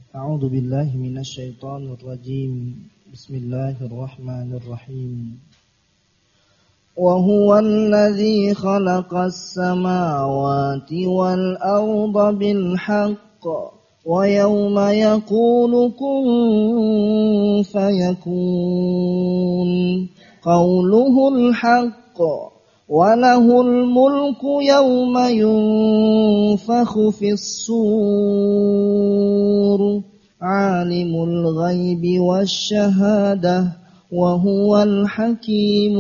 أعوذ بالله من الشيطان الرجيم بسم الله الرحمن الرحيم وهو الذي خلق السماوات والأرض بالحق ويوم يقول كن فيكون قوله الحق وله الملك يوم ينفخ في الصور عالم الغيب والشهادة وهو الحكيم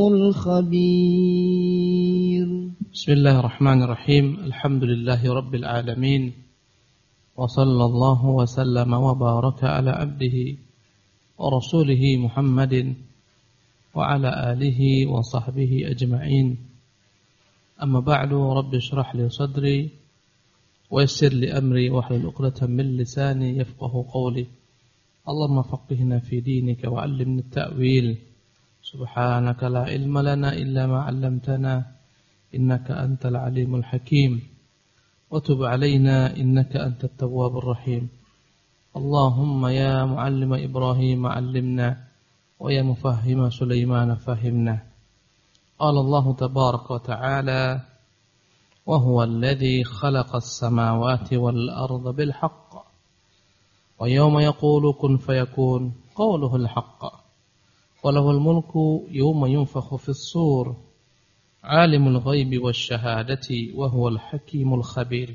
الخبير. بسم الله الرحمن الرحيم. الحمد لله رب العالمين وصلى الله وسلم وبارك على عبده ورسوله محمد وعلى آله وصحبه أجمعين. أما بعد رب اشرح لي صدري ويسر لي أمري واحلل عقدة من لساني يفقه قولي. اللهم فقهنا في دينك وعلمنا التأويل. سبحانك لا علم لنا إلا ما علمتنا إنك أنت العليم الحكيم. وتب علينا إنك أنت التواب الرحيم. اللهم يا معلم إبراهيم علمنا ويا مفهم سليمان فهمنا. قال الله تبارك وتعالى وهو الذي خلق السماوات والأرض بالحق ويوم يقول كن فيكون قوله الحق وله الملك يوم ينفخ في الصور عالم الغيب والشهادة وهو الحكيم الخبير.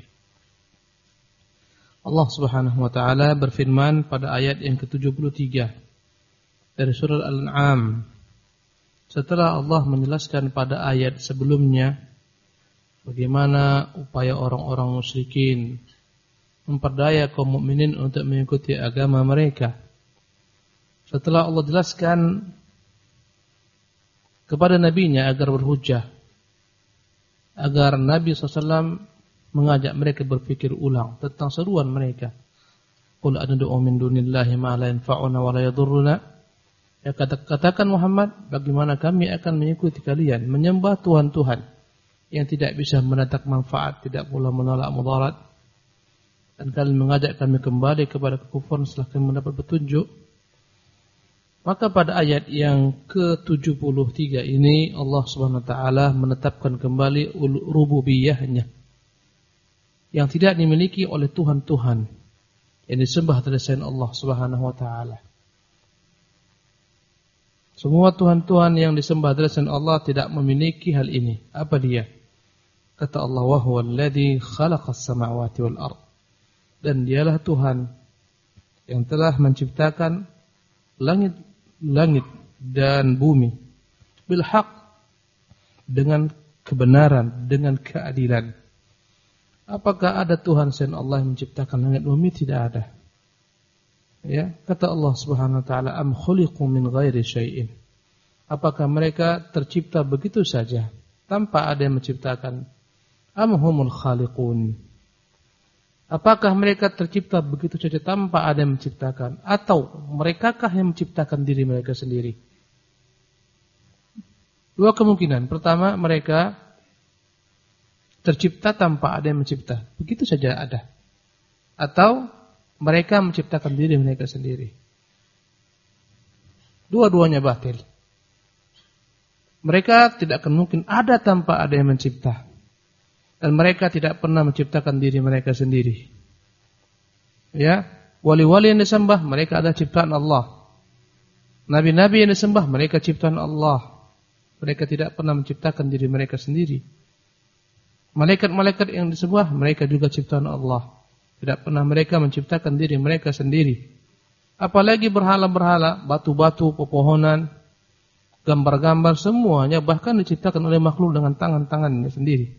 Allah Subhanahu wa taala berfirman pada ayat yang ke-73 dari surah Al-An'am. Setelah Allah menjelaskan pada ayat sebelumnya bagaimana upaya orang-orang musyrikin memperdaya kaum mukminin untuk mengikuti agama mereka. Setelah Allah jelaskan kepada nabinya agar berhujjah, agar Nabi SAW mengajak mereka berpikir ulang tentang seruan mereka. Qul ad'u min dunillahi ma la yanfa'una wa la yadurruna. Ya, katakan Muhammad, bagaimana kami akan mengikuti kalian menyembah Tuhan-Tuhan yang tidak bisa mendatangkan manfaat, tidak pula menolak mudarat, dan kalian mengajak kami kembali kepada kekufuran setelah kami mendapat petunjuk. Maka pada ayat yang ke-73 ini Allah Subhanahu wa taala menetapkan kembali rububiyahnya yang tidak dimiliki oleh Tuhan-Tuhan yang disembah dari selain Allah Subhanahu wa taala. Semua Tuhan-Tuhan yang disembah dari selain Allah tidak memiliki hal ini. Apa dia? Kata Allah, wa huwa alladhi khalaqas samawati wal ard. Dan dialah Tuhan yang telah menciptakan langit dan bumi bil haq, dengan kebenaran, dengan keadilan. Apakah ada Tuhan selain Allah yang menciptakan langit bumi? Tidak ada. Ya, kata Allah Subhanahu wa taala, am khuliqu min ghairi syai'in. Apakah mereka tercipta begitu saja tanpa ada yang menciptakan? Am humul khaliqun. Apakah mereka tercipta begitu saja tanpa ada yang menciptakan, atau merekakah yang menciptakan diri mereka sendiri? Dua kemungkinan. Pertama, mereka tercipta tanpa ada yang mencipta, begitu saja ada. Atau mereka menciptakan diri mereka sendiri. Dua-duanya batil. Mereka tidak akan mungkin ada tanpa ada yang mencipta. Dan mereka tidak pernah menciptakan diri mereka sendiri. Ya, wali-wali yang disembah mereka adalah ciptaan Allah. Nabi-nabi yang disembah mereka ciptaan Allah. Mereka tidak pernah menciptakan diri mereka sendiri. Malaikat-malaikat yang disembah mereka juga ciptaan Allah. Tidak pernah mereka menciptakan diri mereka sendiri. Apalagi berhala-berhala, batu-batu, pepohonan, gambar-gambar, semuanya bahkan diciptakan oleh makhluk dengan tangan-tangannya sendiri.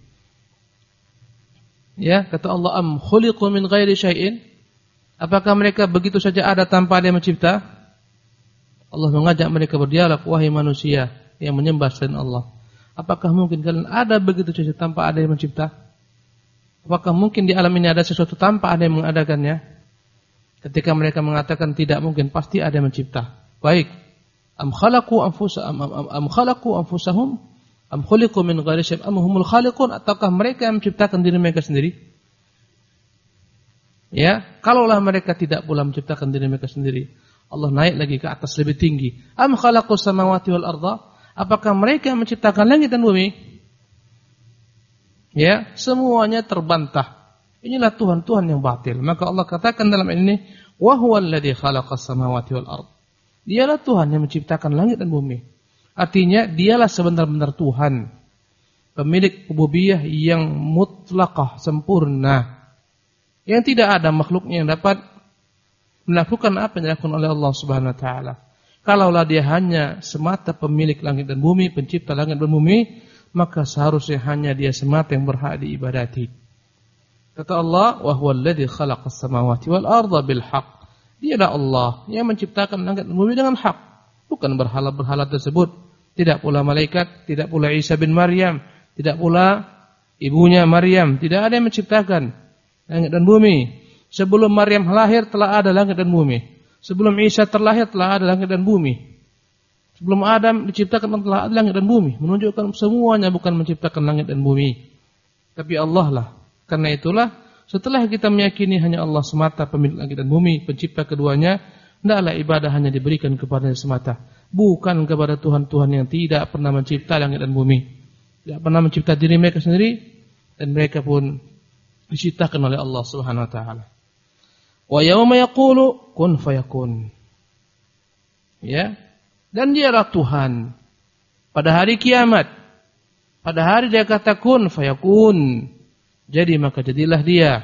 Ya, kata Allah, am khuliqu min ghairi syai'in. Apakah mereka begitu saja ada tanpa ada yang mencipta? Allah mengajak mereka berdialog, wahai manusia yang menyembah selain Allah. Apakah mungkin kalian ada begitu saja tanpa ada yang mencipta? Apakah mungkin di alam ini ada sesuatu tanpa ada yang mengadakannya? Ketika mereka mengatakan tidak mungkin, pasti ada yang mencipta. Baik. Am khalaqu anfusahum am khuliqu min ghairi syai'in am humul khaliqun, ataukah mereka yang menciptakan diri mereka sendiri? Ya, kalaulah mereka tidak pula menciptakan diri mereka sendiri, Allah naik lagi ke atas lebih tinggi. Am khalaqus samawati wal arda? Apakah mereka menciptakan langit dan bumi? Ya, semuanya terbantah. Inilah Tuhan-Tuhan yang batil. Maka Allah katakan dalam ini, wa huwal ladzi khalaqas samawati wal ard. Dialah Tuhan yang menciptakan langit dan bumi. Artinya dialah sebenar-benar Tuhan, pemilik rububiyah yang mutlaqah, sempurna, yang tidak ada makhluknya yang dapat melakukan apa yang dilakukan oleh Allah Subhanahu wa taala. Kalaulah dia hanya semata pemilik langit dan bumi, pencipta langit dan bumi, maka seharusnya hanya dia semata yang berhak diibadati. Kata Allah, wa huwal ladzi khalaqas samawati wal arda bil haqq. Dialah Allah yang menciptakan langit dan bumi dengan hak, bukan berhala-berhala tersebut. Tidak pula malaikat, tidak pula Isa bin Maryam, tidak pula ibunya Maryam, tidak ada yang menciptakan langit dan bumi. Sebelum Maryam lahir telah ada langit dan bumi. Sebelum Isa terlahir telah ada langit dan bumi. Sebelum Adam diciptakan telah ada langit dan bumi. Menunjukkan semuanya bukan menciptakan langit dan bumi, tapi Allah lah. Karena itulah setelah kita meyakini hanya Allah semata pemilik langit dan bumi, pencipta keduanya, hendaklah ibadah hanya diberikan kepadanya semata, bukan kepada Tuhan-Tuhan yang tidak pernah mencipta langit dan bumi, tidak pernah mencipta diri mereka sendiri, dan mereka pun diciptakan oleh Allah Subhanahu wa taala. Wa yauma yaqulu kun fayakun. Ya, dan dialah Tuhan pada hari kiamat. Pada hari dia kata kun fayakun, jadi maka jadilah dia.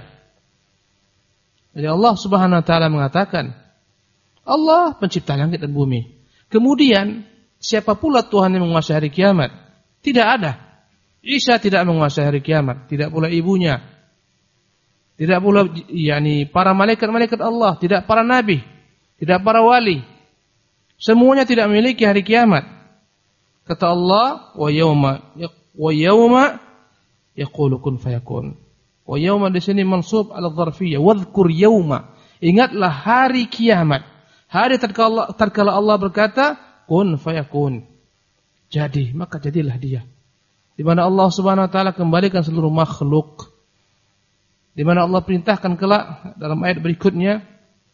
Jadi Allah Subhanahu wa taala mengatakan, Allah pencipta langit dan bumi. Kemudian siapa pula Tuhan yang menguasai hari kiamat? Tidak ada. Isa tidak menguasai hari kiamat, tidak pula ibunya, tidak pula para malaikat-malaikat Allah, tidak para nabi, tidak para wali. Semuanya tidak memiliki hari kiamat. Kata Allah, wa yauma yaqulu kun fayakun. Wa yauma di sini mansub ala dzarfiyyah, wadhkur yauma. Ingatlah hari kiamat. Hari tatkala Allah berkata kun fayakun. Jadi, maka jadilah dia. Di mana Allah Subhanahu wa taala kembalikan seluruh makhluk. Di mana Allah perintahkan kelak dalam ayat berikutnya,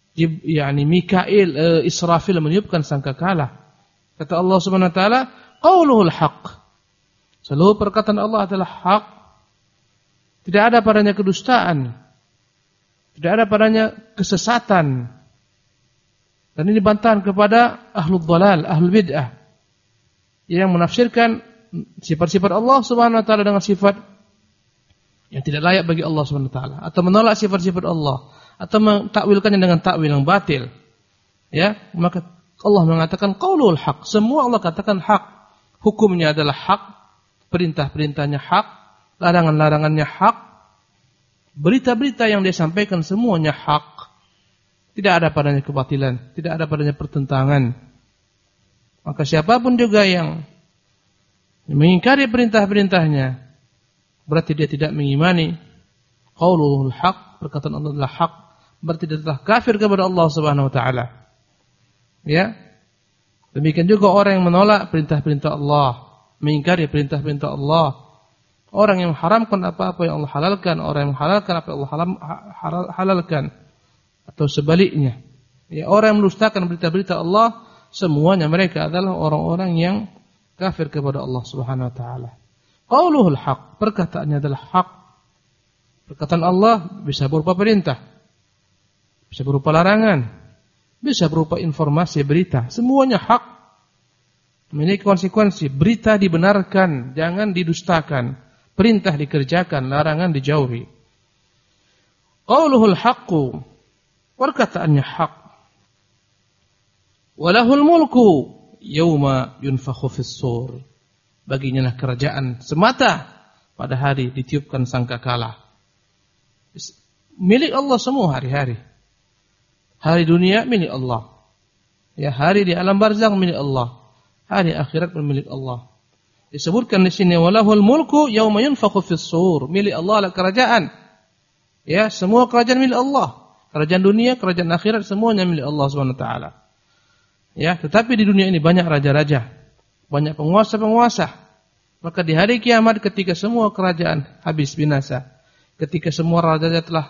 Mikail, Israfil meniupkan sangkakala. Kata Allah Subhanahu wa taala, qauluhul haqq. Seluruh perkataan Allah adalah hak. Tidak ada padanya kedustaan. Tidak ada padanya kesesatan. Dan ini bantahan kepada ahlul dhalal, ahlul bid'ah, yang menafsirkan sifat-sifat Allah Subhanahu wa taala dengan sifat yang tidak layak bagi Allah Subhanahu wa taala, atau menolak sifat-sifat Allah, atau mentakwilkannya dengan takwil yang batil. Ya, maka Allah mengatakan qaulul haq. Semua Allah katakan hak. Hukumnya adalah hak, perintah-perintahnya hak, larangan-larangannya hak, berita-berita yang dia sampaikan semuanya hak. Tidak ada padanya kebatilan, tidak ada padanya pertentangan. Maka siapapun juga yang mengingkari perintah-perintahnya, berarti dia tidak mengimani qaulul haq, perkataan Allah adalah hak, berarti dia telah kafir kepada Allah Subhanahu wa taala. Ya. Demikian juga orang yang menolak perintah-perintah Allah, mengingkari perintah-perintah Allah. Orang yang mengharamkan apa-apa yang Allah halalkan, orang yang menghalalkan apa yang Allah halalkan, atau sebaliknya. Ya, orang yang mendustakan berita-berita Allah, semuanya mereka adalah orang-orang yang kafir kepada Allah Subhanahu wa taala. Qauluhul haq, perkataannya adalah hak. Perkataan Allah bisa berupa perintah, bisa berupa larangan, bisa berupa informasi, berita. Semuanya hak, memiliki konsekuensi. Berita dibenarkan, jangan didustakan. Perintah dikerjakan, larangan dijauhi. Qauluhul haqqu, perkataannya hak. Walahul mulku yauma yunfakhu fis-sur. Baginya lah kerajaan semata pada hari ditiupkan sangkakala. Milik Allah semua hari-hari. Hari dunia milik Allah. Ya, hari di alam barzakh milik Allah. Hari akhirat milik Allah. Disebutkan di sini walahul mulku yauma yunfakhu fis-sur. Milik Allah adalah kerajaan. Ya, semua kerajaan milik Allah. Kerajaan dunia, kerajaan akhirat semuanya milik Allah Subhanahu wa taala. Ya, tetapi di dunia ini banyak raja-raja, banyak penguasa-penguasa. Maka di hari kiamat ketika semua kerajaan habis binasa, ketika semua raja telah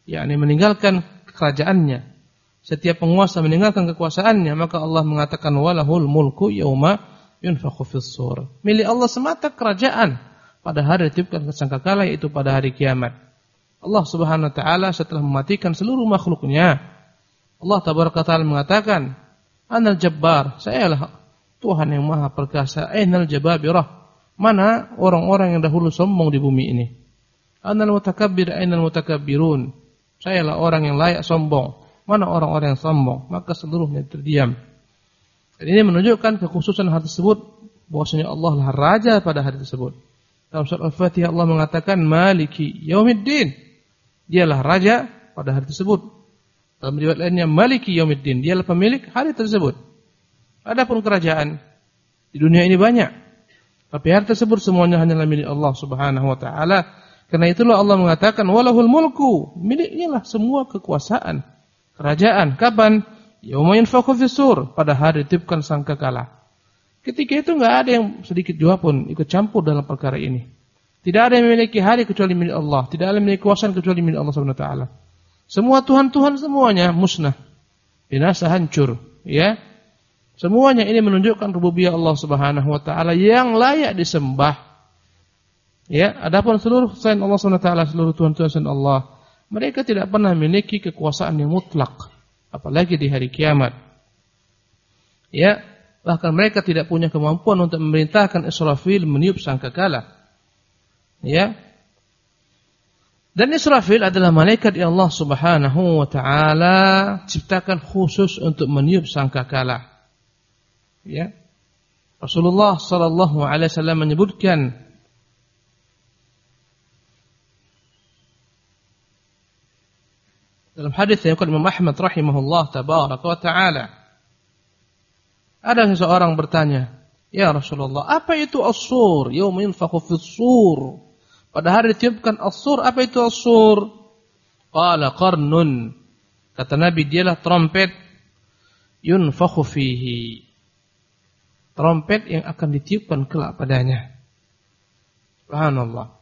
yakni meninggalkan kerajaannya. Setiap penguasa meninggalkan kekuasaannya, maka Allah mengatakan walahul mulku yauma yunfakhu fis-sur. Milik Allah semata kerajaan pada hari ditiupkan sangkakala, yaitu pada hari kiamat. Allah Subhanahu wa taala setelah mematikan seluruh makhluknya, Allah tabaraka taala mengatakan, "Anal Jabbar, sayalah Tuhan yang Maha Perkasa." Ainal Jababirah, mana orang-orang yang dahulu sombong di bumi ini? Anal Mutakabbir, ainal Mutakabbirun, sayalah orang yang layak sombong. Mana orang-orang yang sombong? Maka seluruhnya terdiam. Dan ini menunjukkan kekhususan hal tersebut, bahwasanya Allah lah raja pada hari tersebut. Dalam surat Al-Fatihah Allah mengatakan Maliki Yaumiddin, dialah raja pada hari tersebut. Dalam riwayat lainnya Maliki Yaumiddin, dialah pemilik hari tersebut. Adapun kerajaan di dunia ini banyak, tapi hari tersebut semuanya hanyalah milik Allah Subhanahu wa taala. Karena itulah Allah mengatakan walahul mulku, miliknya lah semua kekuasaan, kerajaan. Kapan? Yauma yunfakhu fis-sur, pada hari ditiupkan sangkakala. Ketika itu enggak ada yang sedikit jua pun ikut campur dalam perkara ini. Tidak ada yang memiliki hari kecuali milik Allah, tidak ada yang memiliki kekuasaan kecuali milik Allah Subhanahu wa taala. Semua tuhan-tuhan semuanya musnah, binasa, hancur, ya. Semuanya ini menunjukkan rububiyah Allah Subhanahu wa taala yang layak disembah. Ya, adapun seluruh selain Allah Subhanahu wa taala, seluruh tuhan-tuhan selain Allah, mereka tidak pernah memiliki kekuasaan yang mutlak, apalagi di hari kiamat. Ya, bahkan mereka tidak punya kemampuan untuk memerintahkan Israfil meniup sangkakala. Ya. Dan Israfil adalah malaikat yang Allah Subhanahu wa taala ciptakan khusus untuk meniup sangkakala. Ya. Rasulullah sallallahu alaihi wasallam menyebutkan dalam hadis yang Imam Ahmad rahimahullah tabaraka wa taala, ada seseorang bertanya, "Ya Rasulullah, apa itu as-sur? Yauma yunfakhu fis-sur." Pada hari ditiupkan as-sur, apa itu as-sur? Qala qarnun. Kata Nabi, dialah trompet yunfakhu fihi. Trompet yang akan ditiupkan kelak padanya. Subhanallah.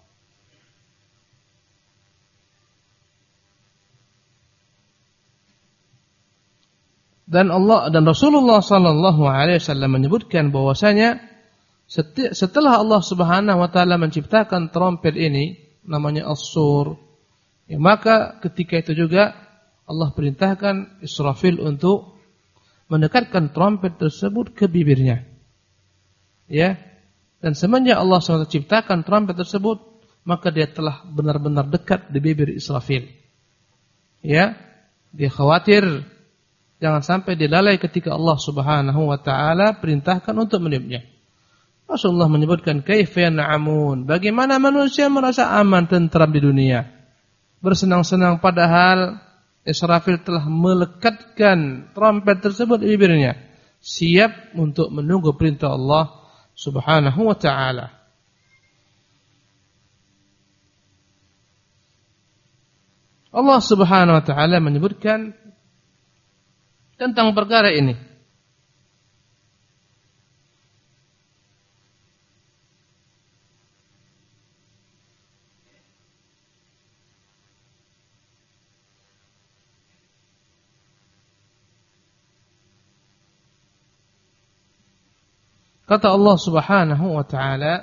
Dan Allah dan Rasulullah sallallahu alaihi wasallam menyebutkan bahwasanya setelah Allah Subhanahu wa taala menciptakan trompet ini namanya as-sur, ya, maka ketika itu juga Allah perintahkan Israfil untuk mendekatkan trompet tersebut ke bibirnya. Ya. Dan semenjak Allah SWT ciptakan trompet tersebut, maka dia telah benar-benar dekat di bibir Israfil. Ya. Dia khawatir jangan sampai dilalai ketika Allah Subhanahu wa taala perintahkan untuk meniupnya. Rasulullah menyebutkan kaifa yan'amun, bagaimana manusia merasa aman tentram di dunia, bersenang-senang padahal Israfil telah melekatkan trompet tersebut di bibirnya, siap untuk menunggu perintah Allah Subhanahu wa taala. Allah Subhanahu wa taala menyebutkan tentang perkara ini. Kata Allah Subhanahu wa taala,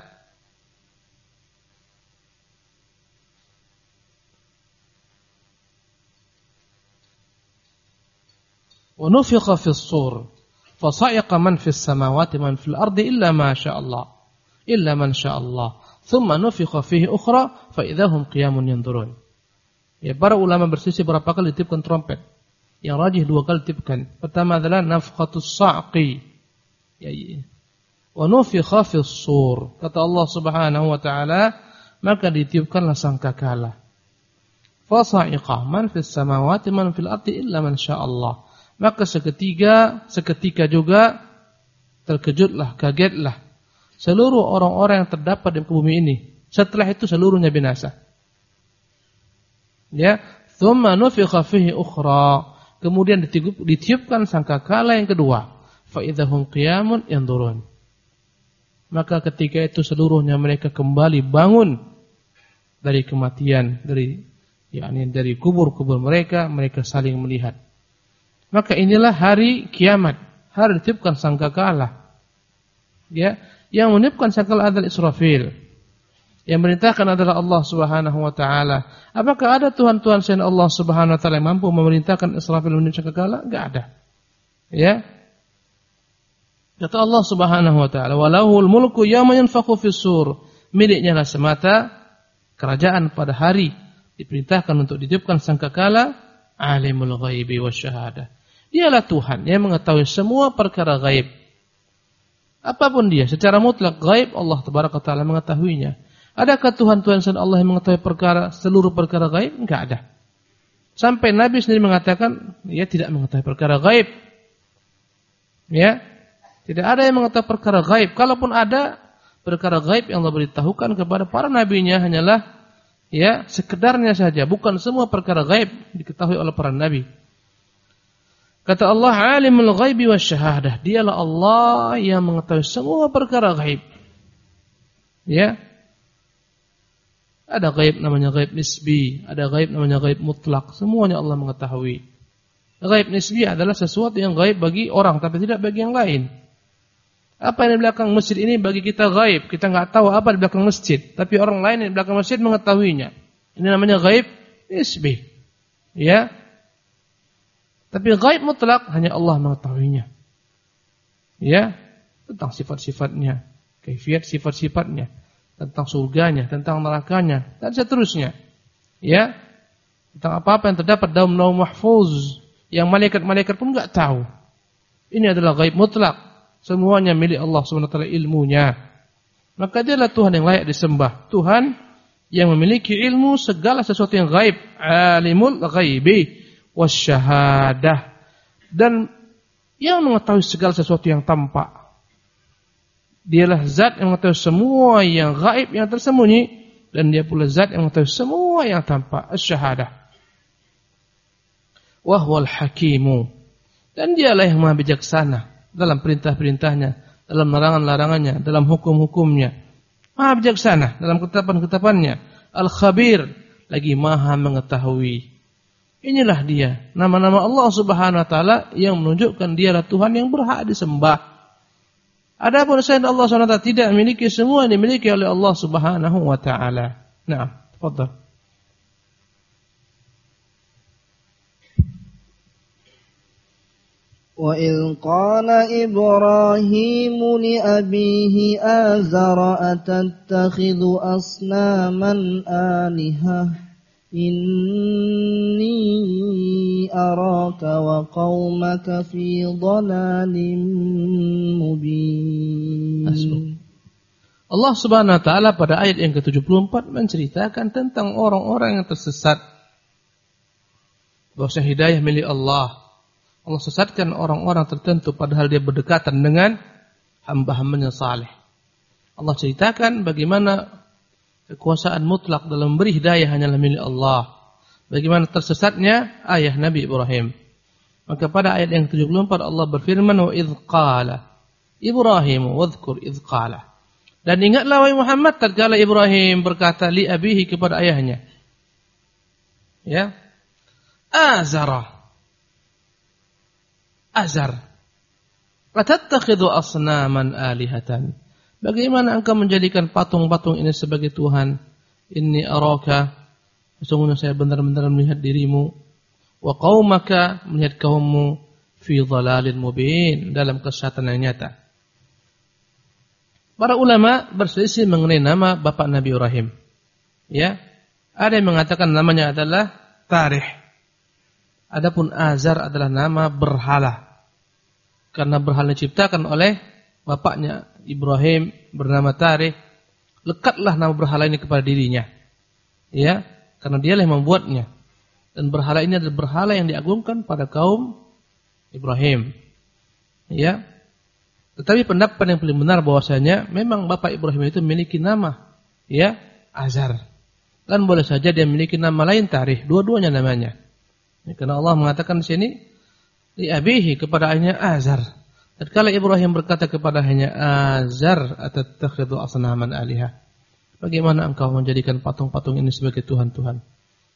"Wa nufikha fis-sur, fa sa'iqa man fis samawati man fil ardi illa ma syaa Allah, illa man syaa Allah, thumma nufikha fihi ukhra fa idza hum qiyamun yanzurun." Ya, para ulama berselisih berapa kali ditiupkan trompet. Yang rajih 2 kali ditiupkan. Pertama adalah nafkhatus sa'qi. Ya, wa nufikha fis-sur. Kata Allah Subhanahu wa taala, maka ditiupkanlah sangkakala. Fa sa'iqa man fis samawati man fil ardi illa man syaa Allah. Maka seketika juga terkejutlah, kagetlah seluruh orang-orang yang terdapat di bumi ini. Setelah itu seluruhnya binasa. Ya, thumma nufikha fihi ukhra. Kemudian ditiupkan sangkakala yang kedua. Fa idzahum qiyamun yanzurun. Maka ketika itu seluruhnya mereka kembali bangun dari kematian, dari yakni dari kubur-kubur mereka saling melihat. Maka inilah hari kiamat, hari ditiupkan sangkakala. Ya, yang meniupkan sangkakala adalah Israfil. Yang merintahkan adalah Allah Subhanahu wa taala. Apakah ada tuhan-tuhan selain Allah Subhanahu wa taala yang mampu memerintahkan Israfil meniup sangkakala? Enggak ada. Ya. Kata Allah Subhanahu wa taala, "Walahul mulku yauma yanfakhu fis-sur." Miliknya lah semata kerajaan pada hari diperintahkan untuk ditiupkan sangkakala, alimul ghaibi wasyahadah. Dialah Tuhan yang mengetahui semua perkara gaib. Apapun dia, secara mutlak gaib Allah Tabaraka Taala mengetahuinya. Adakah Tuhan-Tuhan selain Allah yang mengetahui seluruh perkara gaib? Enggak ada. Sampai Nabi sendiri mengatakan, ia tidak mengetahui perkara gaib. Ya, tidak ada yang mengetahui perkara gaib. Kalaupun ada perkara gaib yang Allah beritahukan kepada para nabinya hanyalah ya sekedarnya saja, bukan semua perkara gaib diketahui oleh para nabi. Kata Allah, alimul ghaibi wasyahadah. Dialah Allah yang mengetahui semua perkara gaib. Ya. Ada gaib namanya gaib nisbi, ada gaib namanya gaib mutlak. Semuanya Allah mengetahui. Gaib nisbi adalah sesuatu yang gaib bagi orang tapi tidak bagi yang lain. Apa yang di belakang masjid ini bagi kita gaib. Kita enggak tahu apa di belakang masjid, tapi orang lain yang di belakang masjid mengetahuinya. Ini namanya gaib nisbi. Ya. Tapi gaib mutlak hanya Allah mengetahuinya. Ya, tentang sifat-sifatnya, kaifiat sifat-sifatnya, tentang surganya, tentang nerakanya, dan seterusnya. Ya. Tentang apa-apa yang terdapat dalam Lauh Mahfuz yang malaikat-malaikat pun enggak tahu. Ini adalah gaib mutlak. Semuanya milik Allah SWT ilmunya. Maka dialah Tuhan yang layak disembah. Tuhan yang memiliki ilmu segala sesuatu yang gaib. Alimul ghaibi wasyahadah. Dan yang mengetahui segala sesuatu yang tampak. Dialah zat yang mengetahui semua yang gaib yang tersembunyi. Dan dia pula zat yang mengetahui semua yang tampak. Asyahadah. Wahwal hakimu. Dan dialah yang maha bijaksana. Dalam perintah-perintahnya, dalam larangan-larangannya, dalam hukum-hukumnya. Maha bijaksana dalam ketetapan-ketetapannya. Al-Khabir, lagi maha mengetahui. Inilah dia, nama-nama Allah Subhanahu wa taala yang menunjukkan dialah Tuhan yang berhak disembah. Adapun selain Allah Subhanahu wa taala tidak memiliki semua yang dimiliki oleh Allah Subhanahu wa taala. Naam, tafadhal. وَإِذْ قَالَ إِبْرَاهِيمُ لِأَبِيهِ آزَرَ أَتَتَّخِذُ أَصْنَامًا آلِهَةً إِنِّي أَرَاكَ وَقَوْمَكَ فِي ضَلَالٍ مُبِينٍ. Allah Subhanahu wa taala pada ayat yang ke-74 menceritakan tentang orang-orang yang tersesat. Bahwa hidayah milik Allah. Allah sesatkan orang-orang tertentu padahal dia berdekatan dengan hamba-hambanya saleh. Allah ceritakan bagaimana kekuasaan mutlak dalam memberi hidayah hanyalah milik Allah. Bagaimana tersesatnya ayah Nabi Ibrahim. Maka pada ayat yang 74 Allah berfirman, wa idz qala Ibrahim wadhkur idz qala. Dan ingatlah wahai Muhammad tatkala Ibrahim berkata li abihi kepada ayahnya. Ya. Azar. Atattakhidhu asnaman alihatan. Bagaimana engkau menjadikan patung-patung ini sebagai Tuhan? Inni araka. Sesungguhnya saya benar-benar melihat dirimu. Wa qaumaka, melihat kaummu. Fi dhalalin mubin. Dalam kesesatan yang nyata. Para ulama berselisih mengenai nama bapak Nabi Ibrahim. Ya. Ada yang mengatakan namanya adalah Tarih. Adapun Azar adalah nama berhala. Karena berhala diciptakan oleh bapaknya Ibrahim bernama Tarih, lekatlah nama berhala ini kepada dirinya. Ya, karena dialah yang membuatnya. Dan berhala ini adalah berhala yang diagungkan pada kaum Ibrahim. Ya. Tetapi pendapat yang paling benar bahwasanya memang bapak Ibrahim itu memiliki nama, ya, Azar. Dan boleh saja dia memiliki nama lain Tarih, dua-duanya namanya. Ya, karena Allah mengatakan di sini li abihi kepada ayahnya Azar. Tatkala Ibrahim berkata kepada ayahnya Azar atattakhidhu asnaman alihah. Bagaimana engkau menjadikan patung-patung ini sebagai tuhan-tuhan?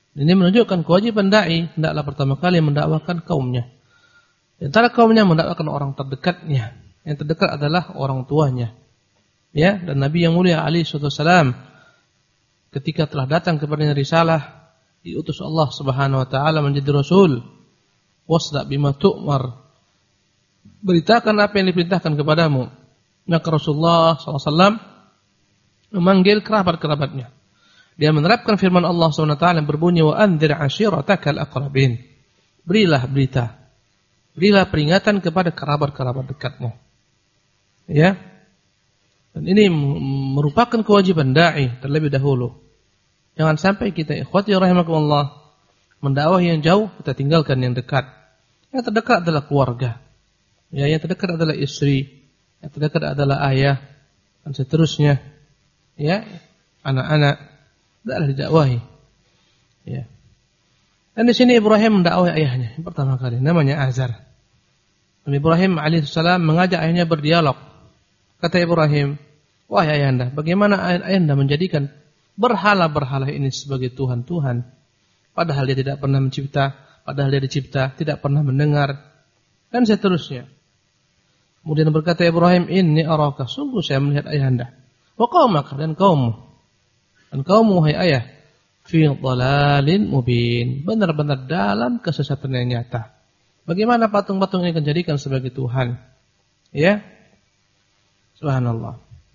Ini menunjukkan kewajiban dai hendaklah pertama kali mendakwakan kaumnya. Di antara kaumnya mendakwakan orang terdekatnya. Yang terdekat adalah orang tuanya. Ya, dan Nabi yang mulia alaihi wasallam ketika telah datang kepadanya risalah, diutus Allah Subhanahu wa taala menjadi rasul. Wasda bima tu'mar. Beritakan apa yang diperintahkan kepadamu. Maka Rasulullah SAW memanggil kerabat-kerabatnya. Dia menerapkan firman Allah SWT yang berbunyi wa anzir ashiratakal aqrabin. Berilah berita. Berilah peringatan kepada kerabat-kerabat dekatmu. Ya. Dan ini merupakan kewajiban dai terlebih dahulu. Jangan sampai kita ikhwati rahimakumullah mendakwah yang jauh kita tinggalkan yang dekat. Yang terdekat adalah keluarga. Ya, yang terdekat adalah istri, yang terdekat adalah ayah dan seterusnya. Ya, anak-anak tidaklah didakwahi. Ya. Dan di sini Ibrahim mendakwahi ayahnya yang pertama kali, namanya Azar. Nabi Ibrahim alaihissalam mengajak ayahnya berdialog. Kata Ibrahim, wahai ayahanda, bagaimana ayahanda menjadikan berhala-berhala ini sebagai Tuhan-Tuhan? Padahal dia tidak pernah mencipta, padahal dia dicipta, tidak pernah mendengar, dan seterusnya. Kemudian berkata Ibrahim, inni araka, sungguh saya melihat ayahanda. Wa qaumaka, dan kaummu. Dan kaum wahai ayah, fi dhalalin mubin, benar-benar dalam kesesatan yang nyata. Bagaimana patung-patung ini akan dijadikan sebagai Tuhan? Ya, subhanallah.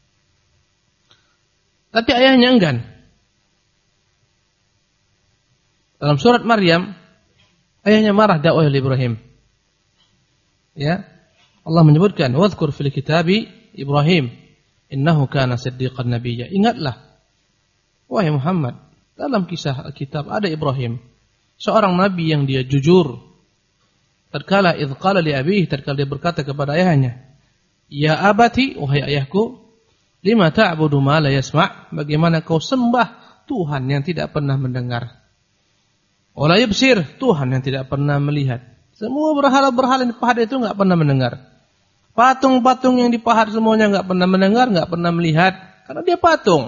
Tapi ayahnya enggan. Dalam surat Maryam, ayahnya marah dakwah oleh Ibrahim. Ya, Allah menyebutkan, wadhkur fil kitabi Ibrahim, innahu kana siddiqan nabiyya. Ingatlah, wahai Muhammad, dalam kisah Alkitab ada Ibrahim, seorang nabi yang dia jujur. Tatkala idh qala li abihi, tatkala dia berkata kepada ayahnya, ya abati, wahai ayahku, lima ta'budu ma la yasma', bagaimana kau sembah Tuhan yang tidak pernah mendengar, wa la yubsir, Tuhan yang tidak pernah melihat. Semua berhala-berhala yang dipahat itu enggak pernah mendengar. Patung-patung yang dipahat semuanya enggak pernah mendengar, enggak pernah melihat, karena dia patung.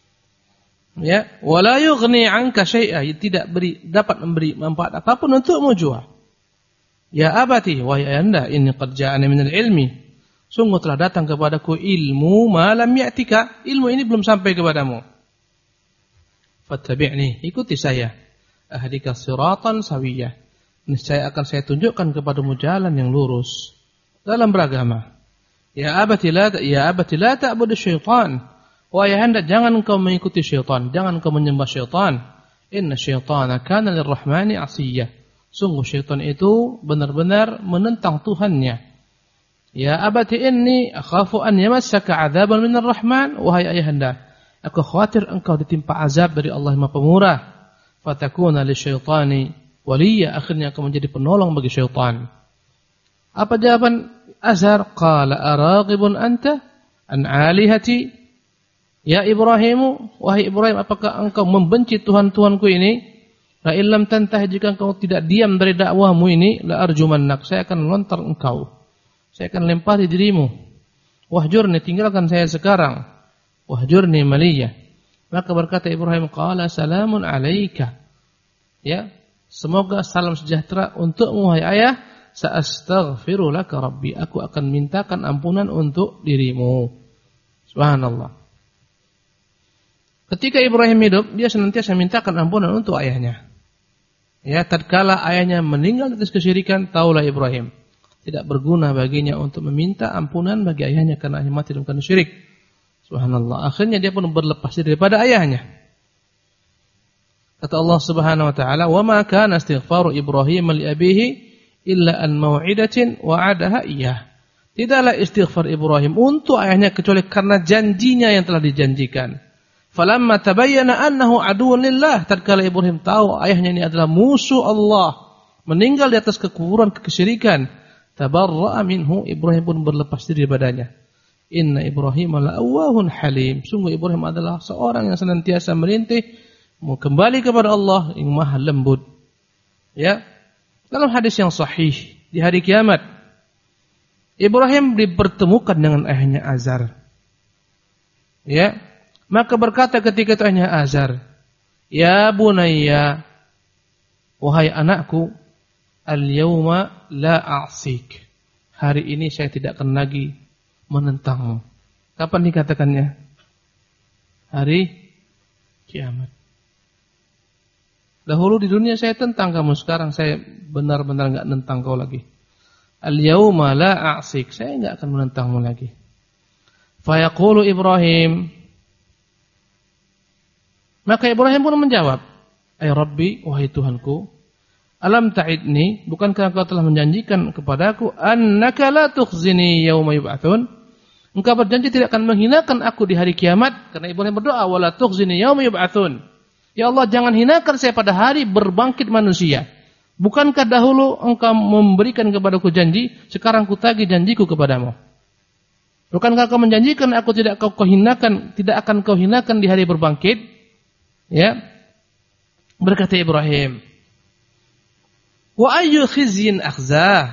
Ya, wala yughni 'anka syai'a, tidak dapat memberi manfaat apapun untukmu jua. Ya abati, wahai ayahanda, inni qad ja'ani minal ilmi, sungguh telah datang kepadaku ilmu ma lam ya'tika, ilmu ini belum sampai kepadamu. Fattabi'ni, ikuti saya. Ahdika siratan sawiyah, niscaya akan saya tunjukkan kepadamu jalan yang lurus dalam beragama. Ya abati la ta'budu syaitan, wahai ayahanda, jangan engkau mengikuti syaitan, jangan engkau menyembah syaitan. Inna syaitana kana lirrahmani 'asiyya, sungguh syaitan itu benar-benar menentang Tuhannya. Ya abati inni akhafu an yamassaka 'adzaban minar rahman, wahai ayahanda, aku khawatir engkau ditimpa azab dari Allah Maha Pemurah. Fatakuna lisyaitani waliya, akhirnya akan menjadi penolong bagi syaitan. Apa jawaban Azar? Qala araghibun anta an alihati ya Ibrahimu, wahai Ibrahim, apakah engkau membenci Tuhan-Tuhanku ini? La illam tantah, jika engkau tidak diam dari dakwahmu ini, la arjumannak, saya akan lontar engkau, saya akan lempari dirimu. Wahjurni, tinggalkan saya sekarang. Wahjurni maliyah. Maka berkata Ibrahim, qala salamun alaika, ya, semoga salam sejahtera untukmu wahai ayah. Sa'astaghfiru laka rabbi, aku akan mintakan ampunan untuk dirimu. Subhanallah. Ketika Ibrahim hidup, dia senantiasa mintakan ampunan untuk ayahnya. Ya, tatkala ayahnya meninggal atas kesyirikan, taulah Ibrahim tidak berguna baginya untuk meminta ampunan bagi ayahnya karena ayahnya mati dalam keadaan syirik. Subhanallah. Akhirnya dia pun berlepas diri daripada ayahnya. Kata Allah Subhanahu wa taala, "Wa ma kana istighfaru Ibrahim li abihi illa an mau'idatin wa'adaha iyyah." Tidaklah istighfar Ibrahim untuk ayahnya kecuali karena janjinya yang telah dijanjikan. Falamma tabayyana annahu aduwwun lillah, tatkala Ibrahim tahu ayahnya ini adalah musuh Allah, meninggal di atas kekufuran, kesyirikan, tabarra'a minhu, Ibrahim pun berlepas diri daripadanya. Inna Ibrahim la'awwahun halim, sungguh Ibrahim adalah seorang yang senantiasa merintih mau kembali kepada Allah yang maha lembut. Ya, dalam hadis yang sahih di hari kiamat, Ibrahim dipertemukan dengan ayahnya Azar. Ya, maka berkata ketika itu ayahnya Azar, ya bunayya, wahai anakku, al-yawma la a'sik. Hari ini saya tidak akan lagi menentangmu. Kapan dikatakannya? Hari kiamat. Dahulu di dunia saya tentang kamu, sekarang saya benar-benar enggak nentang kau lagi. Al-yawma la a'sik, saya enggak akan menentangmu lagi. Fa yaqulu Ibrahim, maka Ibrahim pun menjawab, ay Rabbi, wahai Tuhanku, alam ta'idni, bukankah engkau telah menjanjikan kepadaku, annaka la tukhzini yawma yub'atsun, engkau berjanji tidak akan menghinakan aku di hari kiamat. Karena Ibrahim berdoa, wala tukhzini yawma yub'atsun, ya Allah, jangan hinakan saya pada hari berbangkit manusia. Bukankah dahulu engkau memberikan kepadaku janji, sekarang ku tagih janjiku kepadamu. Bukankah kau menjanjikan aku tidak akan kau hinakan di hari berbangkit? Ya, berkata Ibrahim, wa ayyu khizyin akhzah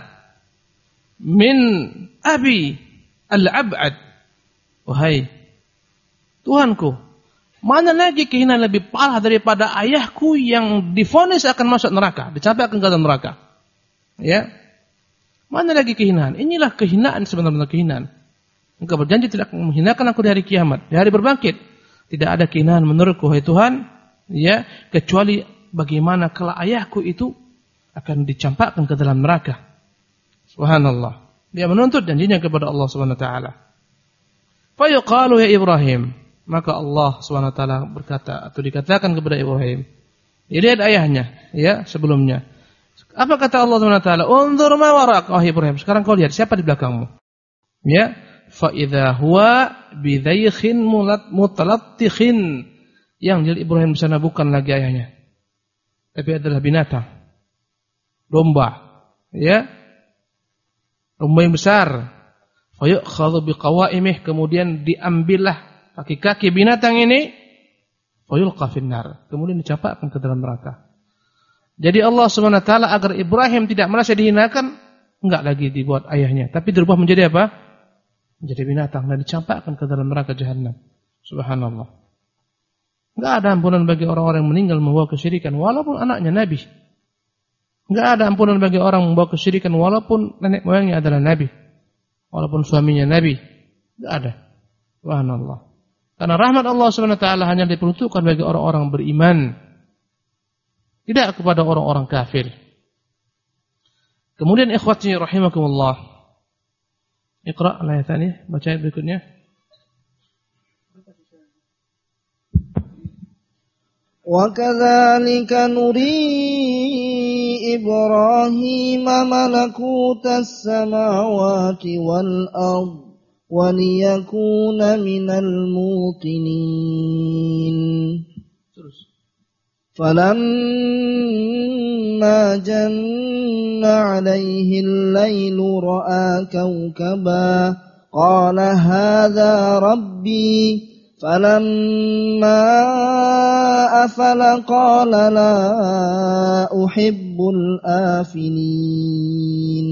min abi al-ab'ad, wahai Tuhanku, mana lagi kehinaan lebih parah daripada ayahku yang divonis akan masuk neraka, dicampakkan ke dalam neraka. Ya, mana lagi kehinaan? Inilah kehinaan, sebenarnya kehinaan. Engkau berjanji tidak akan menghinakan aku di hari kiamat, di hari berbangkit. Tidak ada kehinaan menurutku, hai Tuhan, ya, kecuali bagaimana kalau ayahku itu akan dicampakkan ke dalam neraka. Subhanallah. Dia menuntut janjinya kepada Allah Subhanahu wa taala. Fa yuqalu ya Ibrahim, maka Allah Subhanahu wa taala berkata atau dikatakan kepada Ibrahim. Lihat ayahnya, ya, sebelumnya. Apa kata Allah Subhanahu wa taala? Unzur ma warak, oh Ibrahim, sekarang kau lihat siapa di belakangmu. Ya, fa idza huwa bidaykhin mutalattikhin. Yang dilihat Ibrahim di sana bukan lagi ayahnya, tapi adalah binatang, domba, ya, domba yang besar. Fa yu'khadhu biqawa'imih, kemudian diambillah kaki-kaki binatang ini, fa yulqa finnar, kemudian dicampakkan ke dalam neraka. Jadi Allah Subhanahu wa taala agar Ibrahim tidak merasa dihinakan, enggak lagi dibuat ayahnya, tapi dirubah menjadi apa? Menjadi binatang dan dicampakkan ke dalam neraka jahanam. Subhanallah. Enggak ada ampunan bagi orang-orang yang meninggal membawa kesyirikan walaupun anaknya nabi. Enggak ada ampunan bagi orang membawa kesyirikan walaupun nenek moyangnya adalah nabi, walaupun suaminya nabi. Enggak ada. Subhanallah. Karena rahmat Allah Subhanahu wa taala hanya diperuntukkan bagi orang-orang beriman, tidak kepada orang-orang kafir. Kemudian ikhwati rahimakumullah, Iqra ayat ini, baca ayat berikutnya. وَكَذَلِكَ نُرِي إِبْرَاهِيمَ مَلَكُوتَ السَّمَاوَاتِ وَالْأَرْضِ وَلِيَكُونَ مِنَ الْمُوقِنِينَ فَلَمَّا جَنَّ عَلَيْهِ اللَّيْلُ رَأَى كَوْكَبًا قَالَ هَذَا رَبِّي فَلَمَّا أَفَلَ قَالَ لَا أُحِبُّ الْآفِلِينَ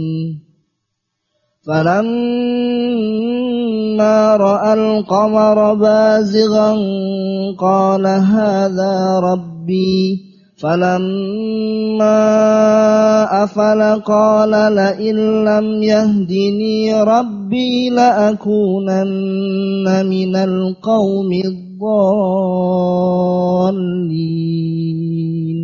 فَلَمَّا رَأَى الْقَمَرَ بَازِغًا قَالَ هَذَا رَبِّي فَلَمَّا أَفَلَ قَالَ لَئِن لَّمْ يَهْدِنِي رَبِّي لَأَكُونَنَّ مِنَ الْقَوْمِ الضَّالِّينَ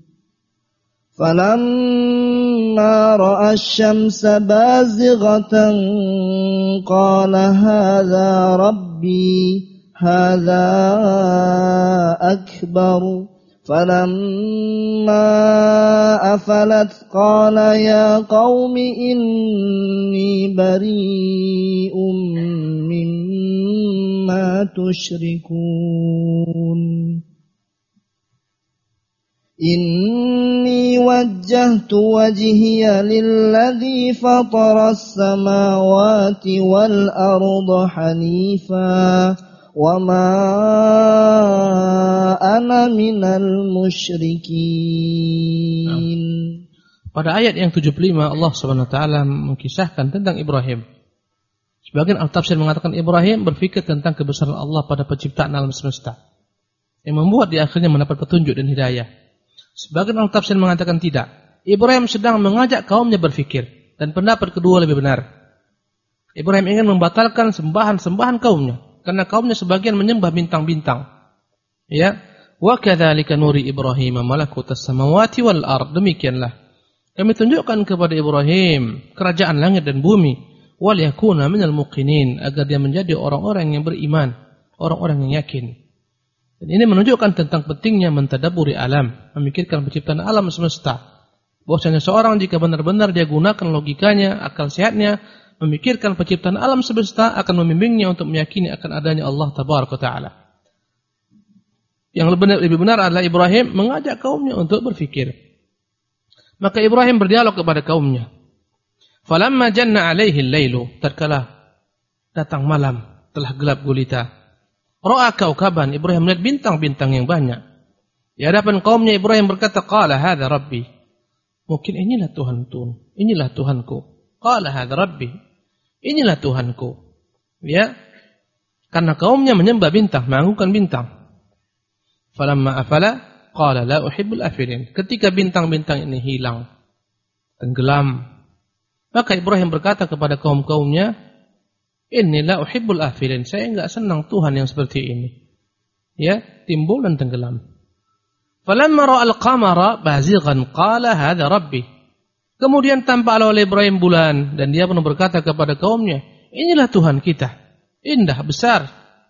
فَلَمَّا رَأَى الشَّمْسَ بَازِغَةً قَالَ هَذَا رَبِّي هَذَا أَكْبَرُ فَلَمَّا أَفَلَتْ قَالَ يَا قَوْمِ إِنِّي بَرِيءٌ مِّمَّا تُشْرِكُونَ إِنِّي وَجَّهْتُ وَجْهِيَ لِلَّذِي فَطَرَ السَّمَاوَاتِ وَالْأَرْضَ حَنِيفًا وَمَا أَنَا مِنَ الْمُشْرِكِينَ. Pada ayat yang 75 Allah Subhanahu wa taala mengkisahkan tentang Ibrahim. Sebagian al-tafsir mengatakan Ibrahim berfikir tentang kebesaran Allah pada penciptaan alam semesta, yang membuat dia akhirnya mendapat petunjuk dan hidayah. Sebagian orang tafsir mengatakan tidak. Ibrahim sedang mengajak kaumnya berfikir, dan pendapat kedua lebih benar. Ibrahim ingin membatalkan sembahan-sembahan kaumnya, karena kaumnya sebagian menyembah bintang-bintang. Ya, wa kadzalika nuri Ibrahim malakutas samawati wal ard. Demikianlah kami tunjukkan kepada Ibrahim kerajaan langit dan bumi, wal yakuna minal muqinin, agar dia menjadi orang-orang yang beriman, orang-orang yang yakin. Dan ini menunjukkan tentang pentingnya mentadabburi alam, memikirkan penciptaan alam semesta. Bahwasanya seorang jika benar-benar dia gunakan logikanya, akal sehatnya, memikirkan penciptaan alam semesta, akan membimbingnya untuk meyakini akan adanya Allah Tabaraka Ta'ala. Yang lebih benar adalah Ibrahim mengajak kaumnya untuk berfikir. Maka Ibrahim berdialog kepada kaumnya. Falamma janna alaihi al-lailu, tatkala datang malam, telah gelap gulita. Ra'a kaukaban, Ibrahim melihat bintang-bintang yang banyak. Di hadapan kaumnya Ibrahim berkata, qala hadza rabbi. Mungkin inilah Tuhanku. Qala hadza rabbi. Inilah Tuhanku. Ya. Karena kaumnya menyembah bintang, mengagungkan bintang. Falamma afala, qala la uhibbul afilin. Ketika bintang-bintang ini hilang, tenggelam, maka Ibrahim berkata kepada kaum-kaumnya, inni la uhibbul afilin. Saya enggak senang Tuhan yang seperti ini. Ya, timbul dan tenggelam. Falamma ra'al qamara bazighan qala hadza rabbi. Kemudian tampak oleh Ibrahim bulan, dan dia pun berkata kepada kaumnya, inilah Tuhan kita, indah, besar.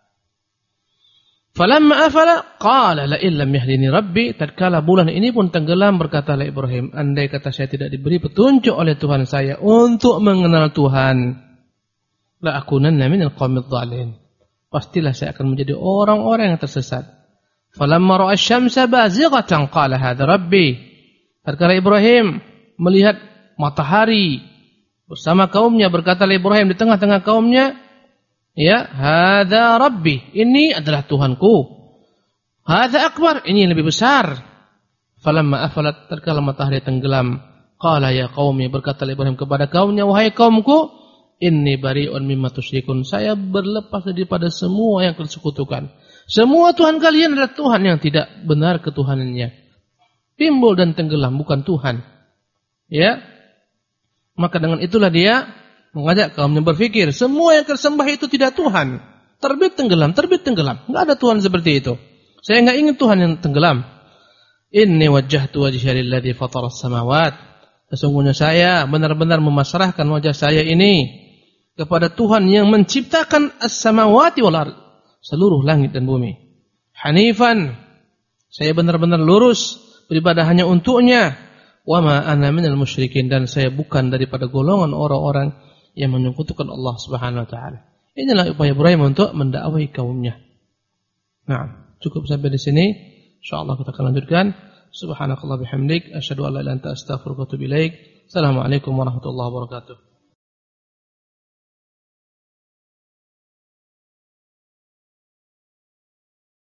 Falamma afala qala la illam yahdini rabbi. Tatkala bulan ini pun tenggelam, berkatalah Ibrahim, andai kata saya tidak diberi petunjuk oleh Tuhan saya untuk mengenal Tuhan, la akunanna minal qaumidh dhalin. Pastilah saya akan menjadi orang-orang yang tersesat. Falamma ra'a asy-syamsa bazighatan qala hadza rabbi. Tatkala Ibrahim melihat matahari bersama kaumnya, berkatalah Ibrahim di tengah-tengah kaumnya, ya, hadza rabbi, ini adalah Tuhanku. Hadza akbar, ini yang lebih besar. Falamma afalat, tatkala matahari tenggelam, qala ya qaumi, berkatalah Ibrahim kepada kaumnya, wahai kaumku, inni bari'un mimma tusyrikun. Saya berlepas daripada semua yang kalian sekutukan. Semua Tuhan kalian adalah Tuhan yang tidak benar ketuhanannya. Timbul dan tenggelam, bukan Tuhan. Ya. Maka dengan itulah dia mengajak kaumnya berfikir, semua yang tersembah itu tidak Tuhan. Terbit tenggelam. Enggak ada Tuhan seperti itu. Saya enggak ingin Tuhan yang tenggelam. Inni wajjahtu wajhiya lilladzi fatara as-samawat. Sesungguhnya saya benar-benar memasrahkan wajah saya ini kepada Tuhan yang menciptakan as-samawati wal ard, seluruh langit dan bumi. Hanifan, saya benar-benar lurus, beribadah hanya untuknya. Wa ma ana minal musyrikin, dan saya bukan daripada golongan orang-orang yang menyekutukan Allah Subhanahu wa taala. Inilah upaya Ibrahim untuk mendakwahi kaumnya. Nah, cukup sampai di sini. Insyaallah kita akan lanjutkan. Subhanakallah bihamdik, asyhadu an la ilaha illa anta, astaghfiruka wa atubu ilaik. Assalamualaikum warahmatullahi wabarakatuh.